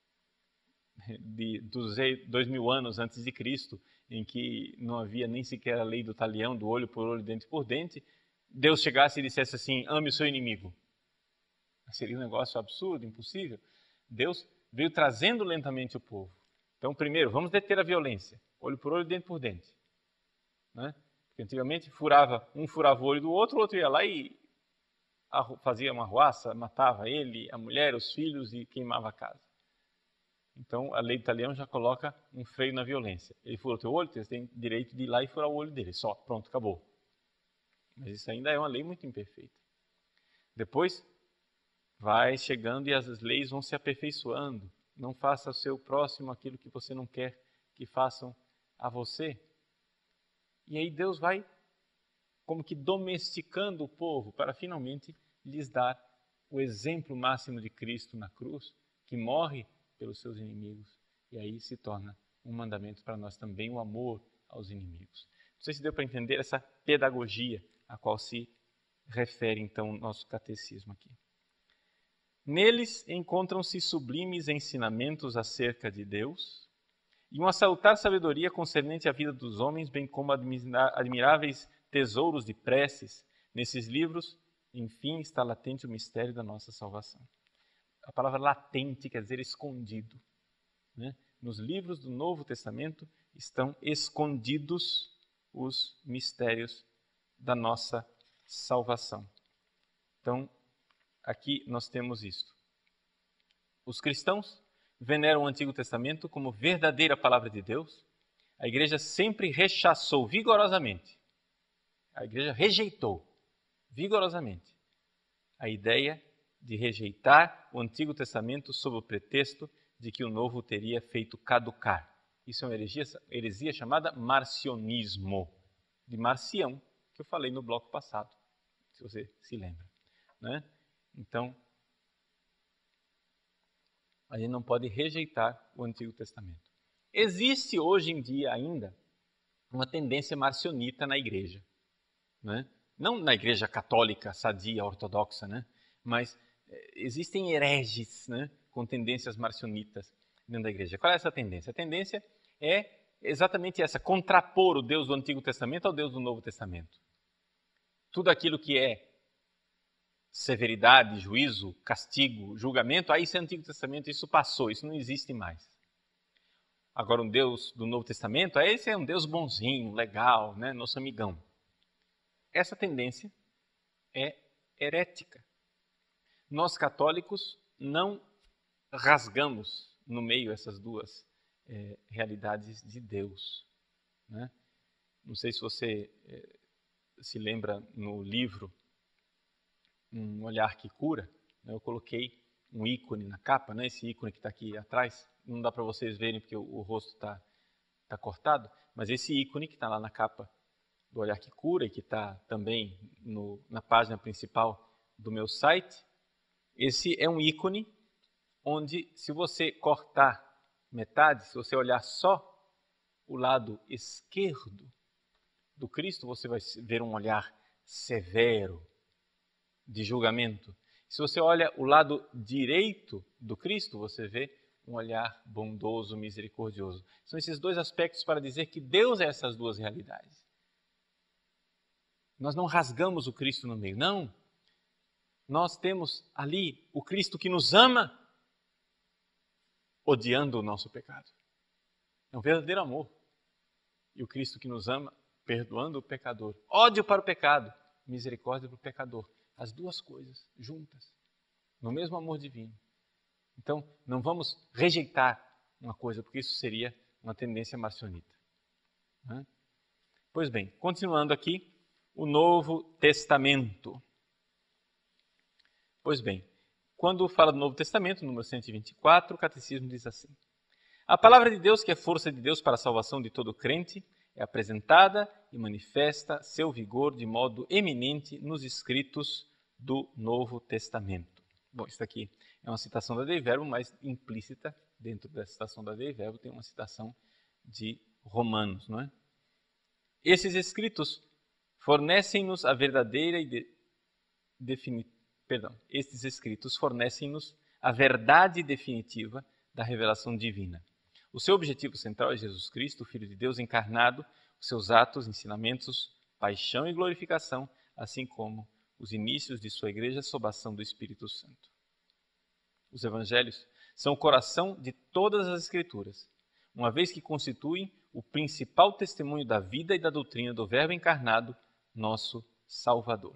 de dois mil anos antes de Cristo, em que não havia nem sequer a lei do talião, do olho por olho, dente por dente, Deus chegasse e dissesse assim, ame o seu inimigo. Seria um negócio absurdo, impossível. Deus veio trazendo lentamente o povo. Então, primeiro, vamos deter a violência. Olho por olho, dente por dente. Né? Porque antigamente furava, um furava o olho do outro, o outro ia lá e fazia uma arruaça, matava ele, a mulher, os filhos e queimava a casa. Então, a lei do talião já coloca um freio na violência. Ele fura o teu olho, você tem direito de ir lá e furar o olho dele. Só, pronto, acabou. Mas isso ainda é uma lei muito imperfeita. Depois, vai chegando e as leis vão se aperfeiçoando. Não faça ao seu próximo aquilo que você não quer que façam a você. E aí Deus vai como que domesticando o povo para finalmente lhes dar o exemplo máximo de Cristo na cruz, que morre pelos seus inimigos. E aí se torna um mandamento para nós também, o amor aos inimigos. Não sei se deu para entender essa pedagogia a qual se refere então o nosso catecismo aqui. Neles encontram-se sublimes ensinamentos acerca de Deus e uma salutar sabedoria concernente à vida dos homens, bem como admiráveis tesouros de preces. Nesses livros, enfim, está latente o mistério da nossa salvação. A palavra latente quer dizer escondido. Né? Nos livros do Novo Testamento estão escondidos os mistérios da nossa salvação. Então, aqui nós temos isto. Os cristãos veneram o Antigo Testamento como verdadeira palavra de Deus, a igreja sempre rechaçou vigorosamente, a igreja rejeitou vigorosamente a ideia de rejeitar o Antigo Testamento sob o pretexto de que o Novo teria feito caducar. Isso é uma heresia, heresia chamada marcionismo, de Marcião, que eu falei no bloco passado, se você se lembra, né? Então, a gente não pode rejeitar o Antigo Testamento. Existe hoje em dia ainda uma tendência marcionita na igreja, né? Não na igreja católica, sadia, ortodoxa, né? Mas eh, existem hereges, né, com tendências marcionitas dentro da igreja. Qual é essa tendência? A tendência é exatamente essa, contrapor o Deus do Antigo Testamento ao Deus do Novo Testamento. Tudo aquilo que é severidade, juízo, castigo, julgamento, aí isso é Antigo Testamento, isso passou, isso não existe mais. Agora, um Deus do Novo Testamento, esse é um Deus bonzinho, legal, né, nosso amigão. Essa tendência é herética. Nós católicos não rasgamos no meio essas duas é, realidades de Deus, né? Não sei se você é, se lembra no livro Um Olhar que Cura, né? Eu coloquei um ícone na capa, né? Esse ícone que está aqui atrás, não dá para vocês verem porque o, o rosto está tá cortado, mas esse ícone que está lá na capa do Olhar que Cura e que está também no, na página principal do meu site, esse é um ícone onde, se você cortar metade, se você olhar só o lado esquerdo do Cristo, você vai ver um olhar severo, de julgamento. Se você olha o lado direito do Cristo, você vê um olhar bondoso, misericordioso. São esses dois aspectos para dizer que Deus é essas duas realidades. Nós não rasgamos o Cristo no meio, não. Nós temos ali o Cristo que nos ama, odiando o nosso pecado. É um verdadeiro amor. E o Cristo que nos ama, perdoando o pecador. Ódio para o pecado, misericórdia para o pecador. As duas coisas juntas, no mesmo amor divino. Então, não vamos rejeitar uma coisa, porque isso seria uma tendência marcionita. Né? Pois bem, continuando aqui, o Novo Testamento. Pois bem, quando fala do Novo Testamento, número cento e vinte e quatro, o Catecismo diz assim: a palavra de Deus, que é força de Deus para a salvação de todo crente, é apresentada e manifesta seu vigor de modo eminente nos escritos do Novo Testamento. Bom, isso aqui é uma citação da Dei Verbo, mas implícita dentro da citação da Dei Verbo tem uma citação de Romanos, não é? Esses escritos fornecem-nos a verdadeira e de, definitiva, perdão, estes escritos fornecem-nos a verdade definitiva da revelação divina. O seu objetivo central é Jesus Cristo, o Filho de Deus encarnado, os seus atos, ensinamentos, paixão e glorificação, assim como os inícios de sua igreja sob a ação do Espírito Santo. Os evangelhos são o coração de todas as Escrituras, uma vez que constituem o principal testemunho da vida e da doutrina do Verbo encarnado, nosso Salvador.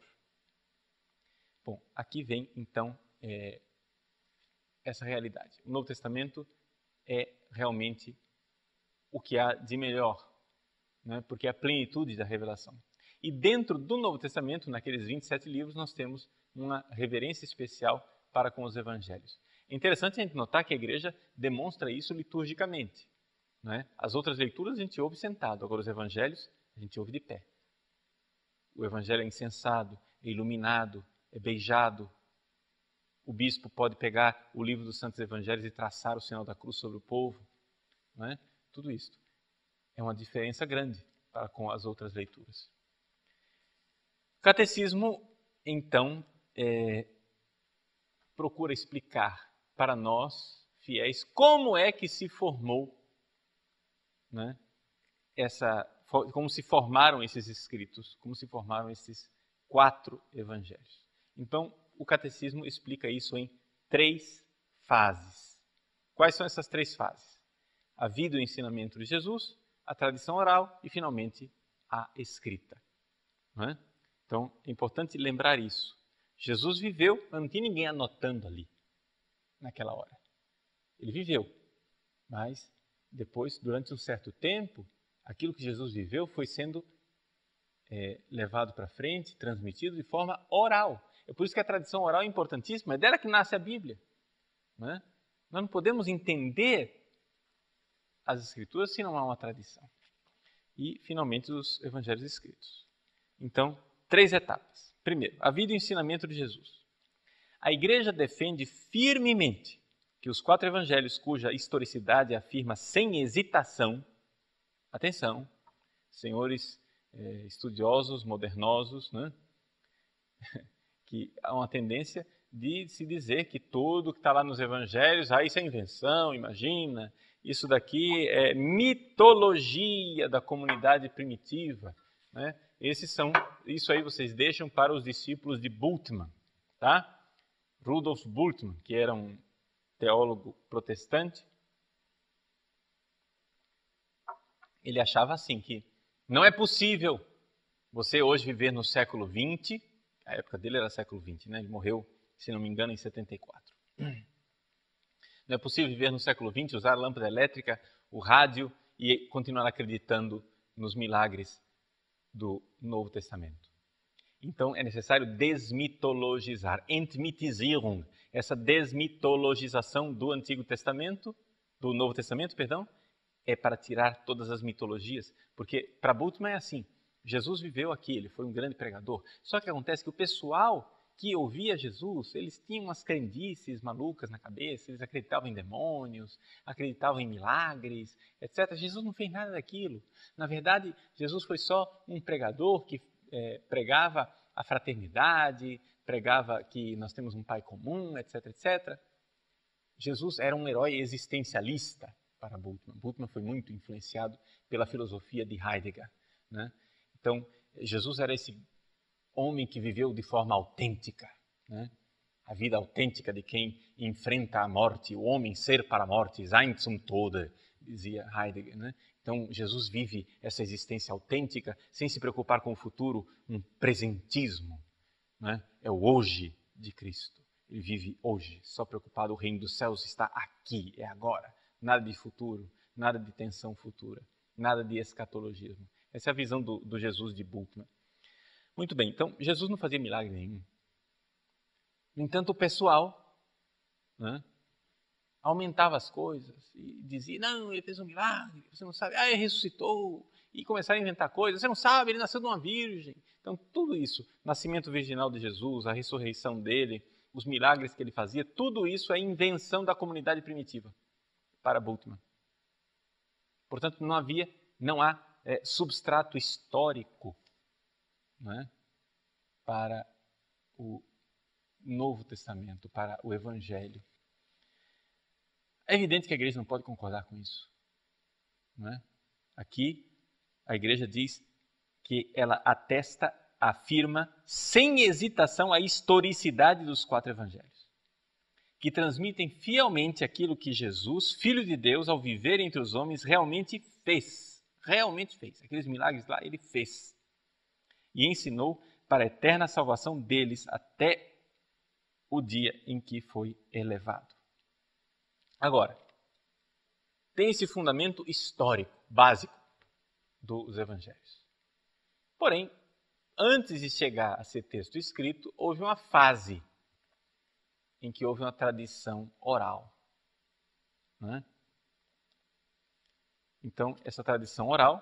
Bom, aqui vem então é, essa realidade. O Novo Testamento é realmente o que há de melhor, né? Porque é a plenitude da revelação. E dentro do Novo Testamento, naqueles vinte e sete livros, nós temos uma reverência especial para com os evangelhos. É interessante a gente notar que a igreja demonstra isso liturgicamente, né? As outras leituras a gente ouve sentado, agora os evangelhos a gente ouve de pé. O evangelho é incensado, é iluminado, é beijado. O bispo pode pegar o livro dos Santos Evangelhos e traçar o sinal da cruz sobre o povo, não é? Tudo isso é uma diferença grande para com as outras leituras. O catecismo, então, é, procura explicar para nós, fiéis, como é que se formou, né, essa, como se formaram esses escritos, como se formaram esses quatro evangelhos. Então, o catecismo explica isso em três fases. Quais são essas três fases? A vida e o ensinamento de Jesus, a tradição oral e, finalmente, a escrita. Não é? Então, é importante lembrar isso. Jesus viveu, mas não tinha ninguém anotando ali, naquela hora. ele viveu, mas depois, durante um certo tempo, aquilo que Jesus viveu foi sendo é, levado para frente, transmitido de forma oral. É por isso que a tradição oral é importantíssima, é dela que nasce a Bíblia. Não é? Nós não podemos entender as Escrituras se não há uma tradição. E, finalmente, os evangelhos escritos. Então, três etapas. Primeiro, a vida e o ensinamento de Jesus. A igreja defende firmemente que os quatro evangelhos, cuja historicidade afirma sem hesitação, atenção, senhores eh, estudiosos, modernosos, né? Que há uma tendência de se dizer que tudo que está lá nos evangelhos, ah, isso é invenção, imagina, isso daqui é mitologia da comunidade primitiva, né? Esses são, isso aí vocês deixam para os discípulos de Bultmann, tá? Rudolf Bultmann, que era um teólogo protestante, ele achava assim que não é possível você hoje viver no século vinte, a época dele era século vinte, né? Ele morreu, se não me engano, em setenta e quatro. Não é possível viver no século vinte, usar a lâmpada elétrica, o rádio e continuar acreditando nos milagres do Novo Testamento. Então é necessário desmitologizar, Entmythisierung, essa desmitologização do Antigo Testamento, do Novo Testamento, perdão, é para tirar todas as mitologias, porque para Bultmann é assim, Jesus viveu aqui, ele foi um grande pregador, só que acontece que o pessoal que ouvia Jesus, eles tinham umas crendices malucas na cabeça, eles acreditavam em demônios, acreditavam em milagres, etcétera. Jesus não fez nada daquilo. Na verdade, Jesus foi só um pregador que é, pregava a fraternidade, pregava que nós temos um pai comum, etc, etcétera. Jesus era um herói existencialista para Bultmann. Bultmann foi muito influenciado pela filosofia de Heidegger, né? Então, Jesus era esse homem que viveu de forma autêntica, né? A vida autêntica de quem enfrenta a morte, o homem ser para a morte, sein zum Tode, dizia Heidegger, né? Então, Jesus vive essa existência autêntica, sem se preocupar com o futuro, um presentismo, né? É o hoje de Cristo. Ele vive hoje, só preocupado, o reino dos céus está aqui, é agora. Nada de futuro, nada de tensão futura, nada de escatologismo. Essa é a visão do, do Jesus de Bultmann. Muito bem, então Jesus não fazia milagre nenhum. No entanto, o pessoal, né, aumentava as coisas e dizia, não, ele fez um milagre, você não sabe, ah, ele ressuscitou, e começaram a inventar coisas, você não sabe, ele nasceu de uma virgem. Então, tudo isso, nascimento virginal de Jesus, a ressurreição dele, os milagres que ele fazia, tudo isso é invenção da comunidade primitiva para Bultmann. Portanto, não havia, não há é, substrato histórico, né, para o Novo Testamento, para o Evangelho. É evidente que a igreja não pode concordar com isso, não é? Aqui, a igreja diz que ela atesta, afirma, sem hesitação, a historicidade dos quatro evangelhos, que transmitem fielmente aquilo que Jesus, Filho de Deus, ao viver entre os homens, realmente fez. Realmente fez. Aqueles milagres lá, ele fez. E ensinou para a eterna salvação deles até o dia em que foi elevado. Agora, tem esse fundamento histórico, básico dos evangelhos. Porém, antes de chegar a ser texto escrito, houve uma fase em que houve uma tradição oral, né? Então, essa tradição oral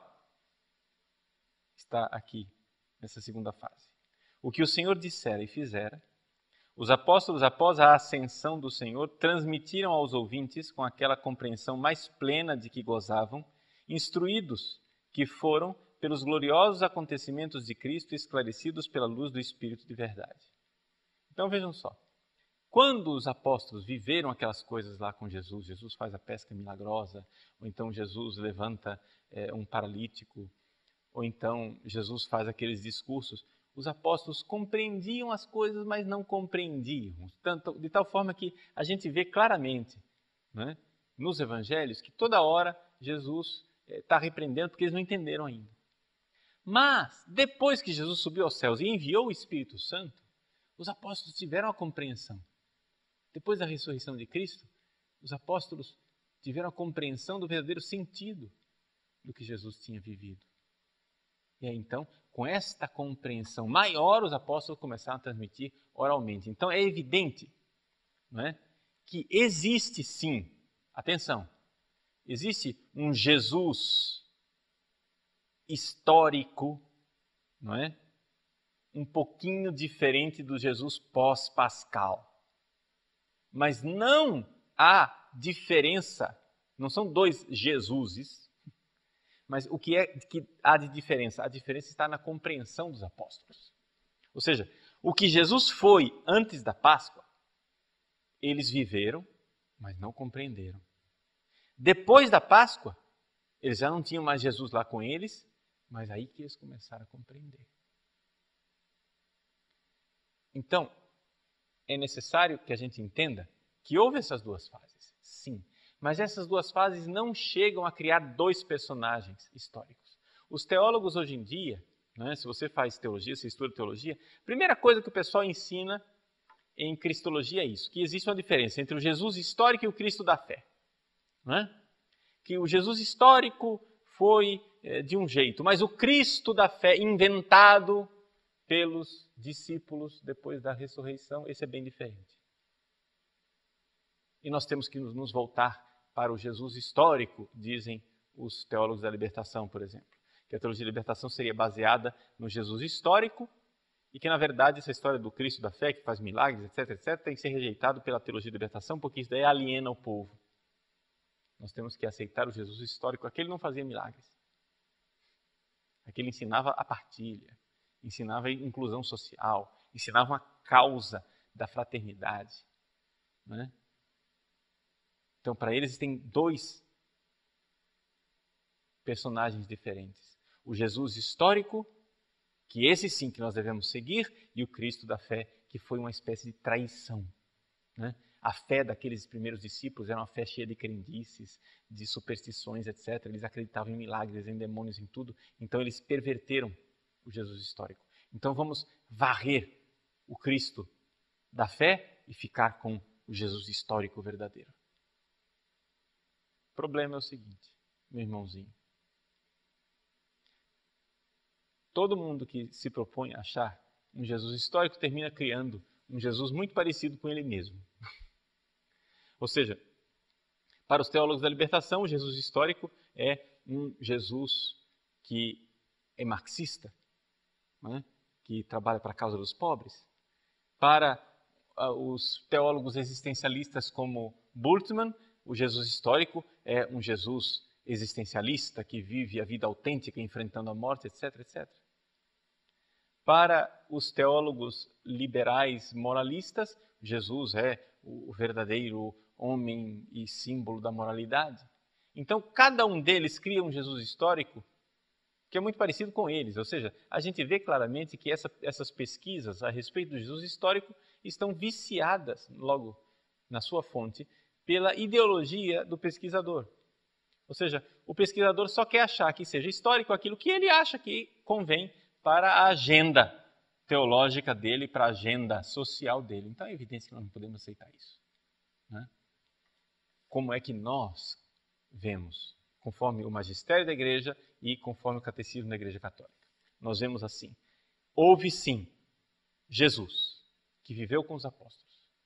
está aqui, nessa segunda fase. O que o Senhor dissera e fizera, os apóstolos, após a ascensão do Senhor, transmitiram aos ouvintes com aquela compreensão mais plena de que gozavam, instruídos que foram pelos gloriosos acontecimentos de Cristo esclarecidos pela luz do Espírito de verdade. Então vejam só, quando os apóstolos viveram aquelas coisas lá com Jesus, Jesus faz a pesca milagrosa, ou então Jesus levanta é, um paralítico, ou então Jesus faz aqueles discursos, os apóstolos compreendiam as coisas, mas não compreendiam. Tanto, de tal forma que a gente vê claramente, né, nos evangelhos que toda hora Jesus está repreendendo porque eles não entenderam ainda. Mas, depois que Jesus subiu aos céus e enviou o Espírito Santo, os apóstolos tiveram a compreensão. Depois da ressurreição de Cristo, os apóstolos tiveram a compreensão do verdadeiro sentido do que Jesus tinha vivido. E aí, então, com esta compreensão maior, os apóstolos começaram a transmitir oralmente. Então, é evidente, não é, que existe sim, atenção, existe um Jesus histórico, não é? Um pouquinho diferente do Jesus pós-pascal. Mas não há diferença, não são dois Jesuses, mas o que é que há de diferença? A diferença está na compreensão dos apóstolos. Ou seja, o que Jesus foi antes da Páscoa, eles viveram, mas não compreenderam. Depois da Páscoa, eles já não tinham mais Jesus lá com eles, mas aí que eles começaram a compreender. Então, é necessário que a gente entenda que houve essas duas fases, sim. Mas essas duas fases não chegam a criar dois personagens históricos. Os teólogos hoje em dia, né, se você faz teologia, se estuda teologia, a primeira coisa que o pessoal ensina em cristologia é isso, que existe uma diferença entre o Jesus histórico e o Cristo da fé. Né? Que o Jesus histórico foi é, de um jeito, mas o Cristo da fé inventado pelos discípulos depois da ressurreição, esse é bem diferente. E nós temos que nos voltar para o Jesus histórico, dizem os teólogos da libertação, por exemplo. Que a teologia da libertação seria baseada no Jesus histórico e que, na verdade, essa história do Cristo da fé, que faz milagres, etc, etcétera, tem que ser rejeitado pela teologia da libertação, porque isso daí aliena o povo. Nós temos que aceitar o Jesus histórico. Aquele não fazia milagres. Aquele ensinava a partilha, ensinava a inclusão social, ensinava uma causa da fraternidade. Não é? Então, para eles, tem dois personagens diferentes. O Jesus histórico, que esse sim que nós devemos seguir, e o Cristo da fé, que foi uma espécie de traição. Né? A fé daqueles primeiros discípulos era uma fé cheia de crendices, de superstições, etcétera. Eles acreditavam em milagres, em demônios, em tudo. Então, eles perverteram o Jesus histórico. Então, vamos varrer o Cristo da fé e ficar com o Jesus histórico verdadeiro. O problema é o seguinte, meu irmãozinho. Todo mundo que se propõe a achar um Jesus histórico termina criando um Jesus muito parecido com ele mesmo. Ou seja, para os teólogos da libertação, o Jesus histórico é um Jesus que é marxista, né? Que trabalha para a causa dos pobres. Para uh, os teólogos existencialistas como Bultmann, o Jesus histórico é um Jesus existencialista que vive a vida autêntica enfrentando a morte, etc, etcétera. Para os teólogos liberais moralistas, Jesus é o verdadeiro homem e símbolo da moralidade. Então, cada um deles cria um Jesus histórico que é muito parecido com eles. Ou seja, a gente vê claramente que essa, essas pesquisas a respeito do Jesus histórico estão viciadas, logo na sua fonte, pela ideologia do pesquisador. Ou seja, o pesquisador só quer achar que seja histórico aquilo que ele acha que convém para a agenda teológica dele, para a agenda social dele. Então é evidente que nós não podemos aceitar isso. Né? Como é que nós vemos, conforme o magistério da igreja e conforme o catecismo da igreja católica? Nós vemos assim, houve sim Jesus, que viveu com os apóstolos.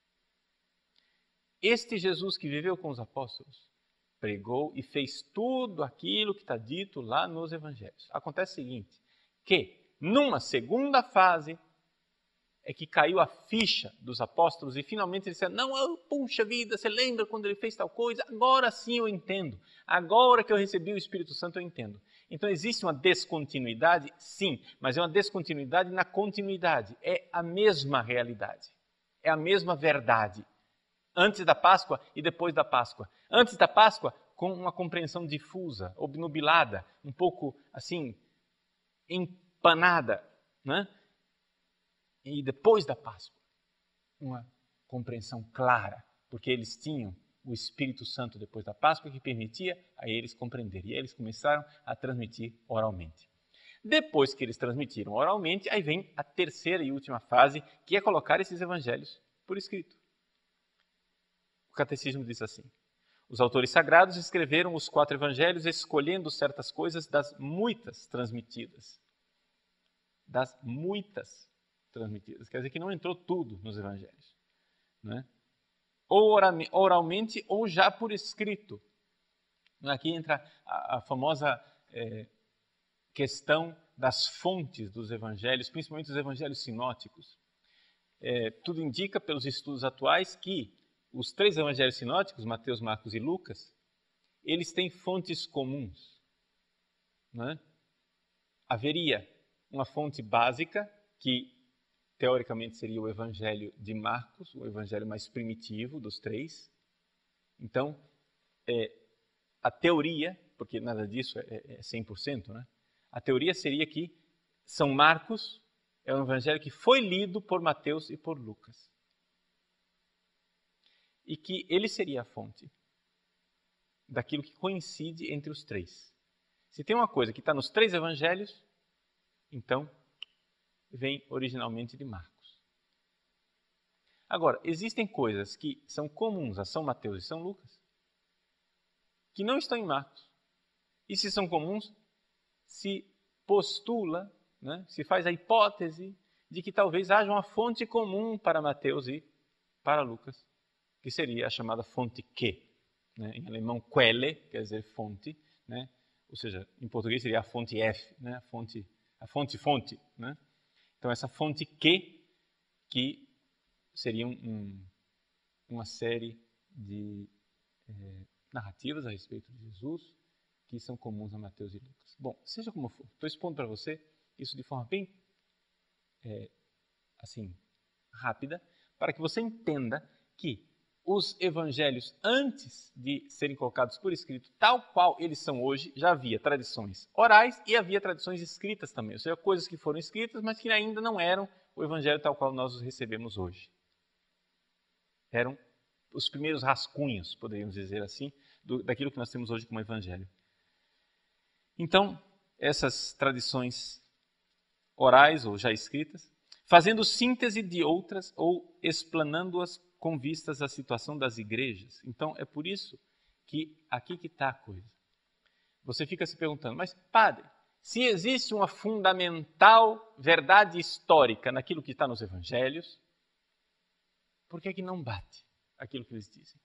Este Jesus que viveu com os apóstolos, pregou e fez tudo aquilo que está dito lá nos evangelhos. Acontece o seguinte, que numa segunda fase é que caiu a ficha dos apóstolos e finalmente eles disseram, não, oh, puxa vida, você lembra quando ele fez tal coisa? Agora sim eu entendo. Agora que eu recebi o Espírito Santo eu entendo. Então existe uma descontinuidade? Sim, mas é uma descontinuidade na continuidade. É a mesma realidade. É a mesma verdade. Antes da Páscoa e depois da Páscoa. Antes da Páscoa, com uma compreensão difusa, obnubilada, um pouco assim, empanada, né? E depois da Páscoa, uma compreensão clara, porque eles tinham o Espírito Santo depois da Páscoa que permitia a eles compreenderem. E eles começaram a transmitir oralmente. Depois que eles transmitiram oralmente, aí vem a terceira e última fase, que é colocar esses evangelhos por escrito. O catecismo diz assim, Os autores sagrados escreveram os quatro evangelhos escolhendo certas coisas das muitas transmitidas. Das muitas transmitidas. Quer dizer que não entrou tudo nos evangelhos, né? Ou oralmente ou já por escrito. Aqui entra a, a famosa é, questão das fontes dos evangelhos, principalmente os evangelhos sinóticos. É, tudo indica, pelos estudos atuais, que os três evangelhos sinóticos, Mateus, Marcos e Lucas, eles têm fontes comuns, né? Haveria uma fonte básica, que teoricamente seria o evangelho de Marcos, o evangelho mais primitivo dos três. Então, é, a teoria, porque nada disso é, é cem por cento, né? A teoria seria que São Marcos é um evangelho que foi lido por Mateus e por Lucas. E que ele seria a fonte daquilo que coincide entre os três. Se tem uma coisa que está nos três evangelhos, então vem originalmente de Marcos. Agora, existem coisas que são comuns a São Mateus e São Lucas, que não estão em Marcos. E se são comuns, se postula, né, se faz a hipótese de que talvez haja uma fonte comum para Mateus e para Lucas, que seria a chamada fonte que, né, em alemão Quelle, quer dizer fonte, né, ou seja, em português seria a fonte F, né, a fonte, a fonte fonte, né? Então essa fonte que, que seria um, uma série de é, narrativas a respeito de Jesus que são comuns a Mateus e Lucas. Bom, seja como for, estou expondo para você isso de forma bem é, assim rápida, para que você entenda que os evangelhos, antes de serem colocados por escrito, tal qual eles são hoje, já havia tradições orais e havia tradições escritas também, ou seja, coisas que foram escritas, mas que ainda não eram o evangelho tal qual nós os recebemos hoje. Eram os primeiros rascunhos, poderíamos dizer assim, do, daquilo que nós temos hoje como evangelho. Então, essas tradições orais ou já escritas, fazendo síntese de outras ou explanando-as com vistas à situação das igrejas. Então, é por isso que aqui que está a coisa. Você fica se perguntando, mas padre, se existe uma fundamental verdade histórica naquilo que está nos evangelhos, por que é que não bate aquilo que eles dizem?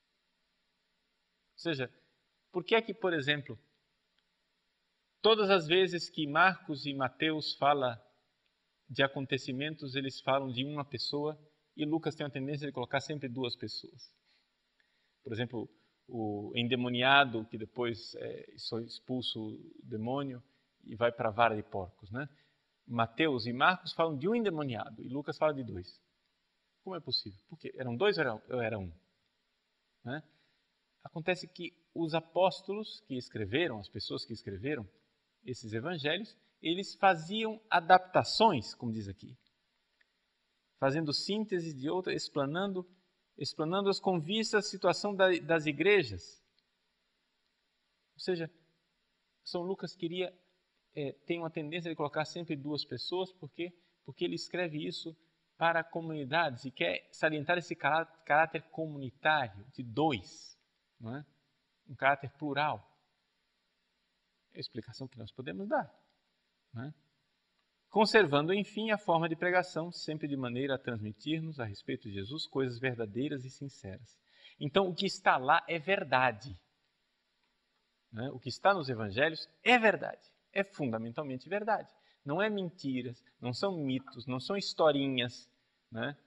Ou seja, por que é que, por exemplo, todas as vezes que Marcos e Mateus falam de acontecimentos, eles falam de uma pessoa, e Lucas tem a tendência de colocar sempre duas pessoas. Por exemplo, o endemoniado que depois é, expulsa o demônio e vai para a vara de porcos, né? Mateus e Marcos falam de um endemoniado e Lucas fala de dois. Como é possível? Porque eram dois ou era um? Né? Acontece que os apóstolos que escreveram, as pessoas que escreveram esses evangelhos, eles faziam adaptações, como diz aqui, fazendo síntese de outras, explanando, explanando-as com vista à situação da, das igrejas. Ou seja, São Lucas queria, é, tem uma tendência de colocar sempre duas pessoas, porque, porque ele escreve isso para comunidades e quer salientar esse caráter, caráter comunitário de dois, não é? Um caráter plural. É a explicação que nós podemos dar, não é? Conservando, enfim, a forma de pregação, sempre de maneira a transmitir-nos a respeito de Jesus coisas verdadeiras e sinceras. Então, o que está lá é verdade. Né? O que está nos evangelhos é verdade, é fundamentalmente verdade. Não é mentiras, não são mitos, não são historinhas, né?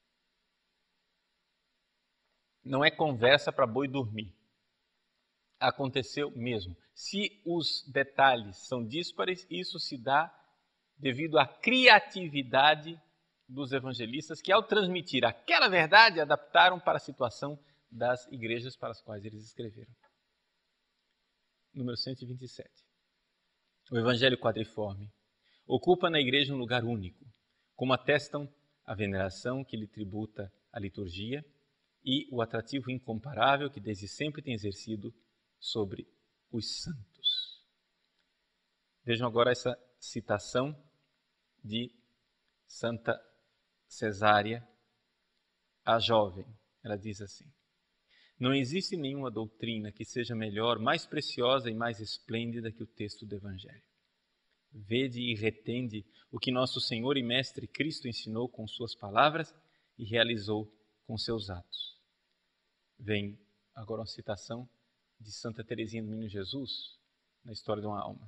Não é conversa para boi dormir. Aconteceu mesmo. Se os detalhes são díspares, isso se dá devido à criatividade dos evangelistas que, ao transmitir aquela verdade, adaptaram para a situação das igrejas para as quais eles escreveram. Número cento e vinte e sete. O Evangelho quadriforme ocupa na igreja um lugar único, como atestam a veneração que lhe tributa a liturgia e o atrativo incomparável que desde sempre tem exercido sobre os santos. Vejam agora essa citação de Santa Cesária, a jovem. Ela diz assim: Não existe nenhuma doutrina que seja melhor, mais preciosa e mais esplêndida que o texto do Evangelho. Vede e retende o que nosso Senhor e Mestre Cristo ensinou com suas palavras e realizou com seus atos. Vem agora uma citação de Santa Teresinha do Menino Jesus, na História de uma Alma.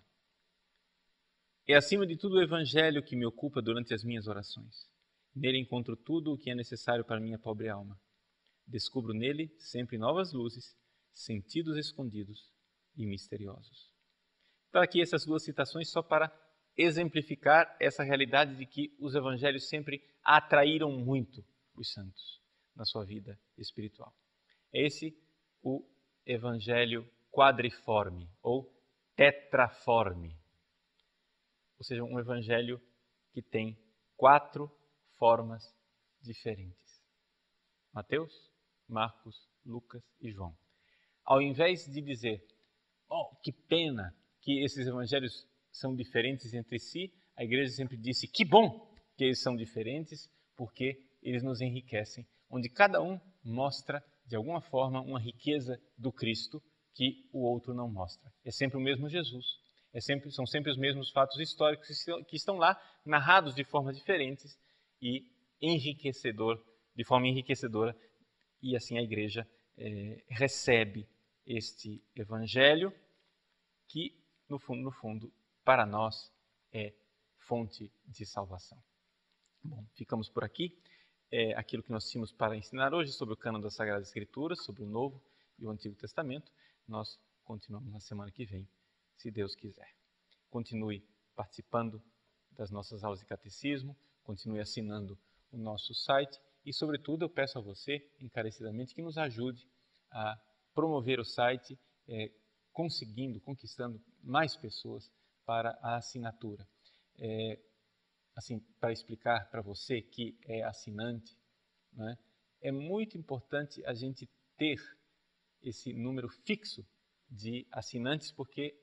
É acima de tudo o Evangelho que me ocupa durante as minhas orações. Nele encontro tudo o que é necessário para minha pobre alma. Descubro nele sempre novas luzes, sentidos escondidos e misteriosos. Então aqui essas duas citações só para exemplificar essa realidade de que os evangelhos sempre atraíram muito os santos na sua vida espiritual. É esse o evangelho quadriforme ou tetraforme, ou seja, um evangelho que tem quatro formas diferentes. Mateus, Marcos, Lucas e João. Ao invés de dizer, oh, que pena que esses evangelhos são diferentes entre si, a igreja sempre disse, que bom que eles são diferentes, porque eles nos enriquecem, onde cada um mostra, de alguma forma, uma riqueza do Cristo que o outro não mostra. É sempre o mesmo Jesus, é sempre, são sempre os mesmos fatos históricos que estão lá, narrados de formas diferentes e enriquecedor, de forma enriquecedora, e assim a igreja eh, recebe este evangelho que, no fundo, no fundo, para nós é fonte de salvação. Bom, ficamos por aqui. É aquilo que nós tínhamos para ensinar hoje sobre o cânon das Sagradas Escrituras, sobre o Novo e o Antigo Testamento. Nós continuamos na semana que vem, se Deus quiser. Continue participando das nossas aulas de catecismo, continue assinando o nosso site e, sobretudo, eu peço a você, encarecidamente, que nos ajude a promover o site, é, conseguindo, conquistando mais pessoas para a assinatura. É, assim, para explicar para você que é assinante, né, é muito importante a gente ter esse número fixo de assinantes, porque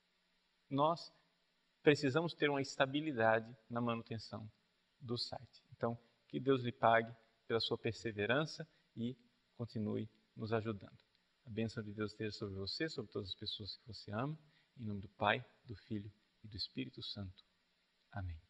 nós precisamos ter uma estabilidade na manutenção do site. Então, que Deus lhe pague pela sua perseverança e continue nos ajudando. A bênção de Deus esteja sobre você, sobre todas as pessoas que você ama, em nome do Pai, do Filho e do Espírito Santo. Amém.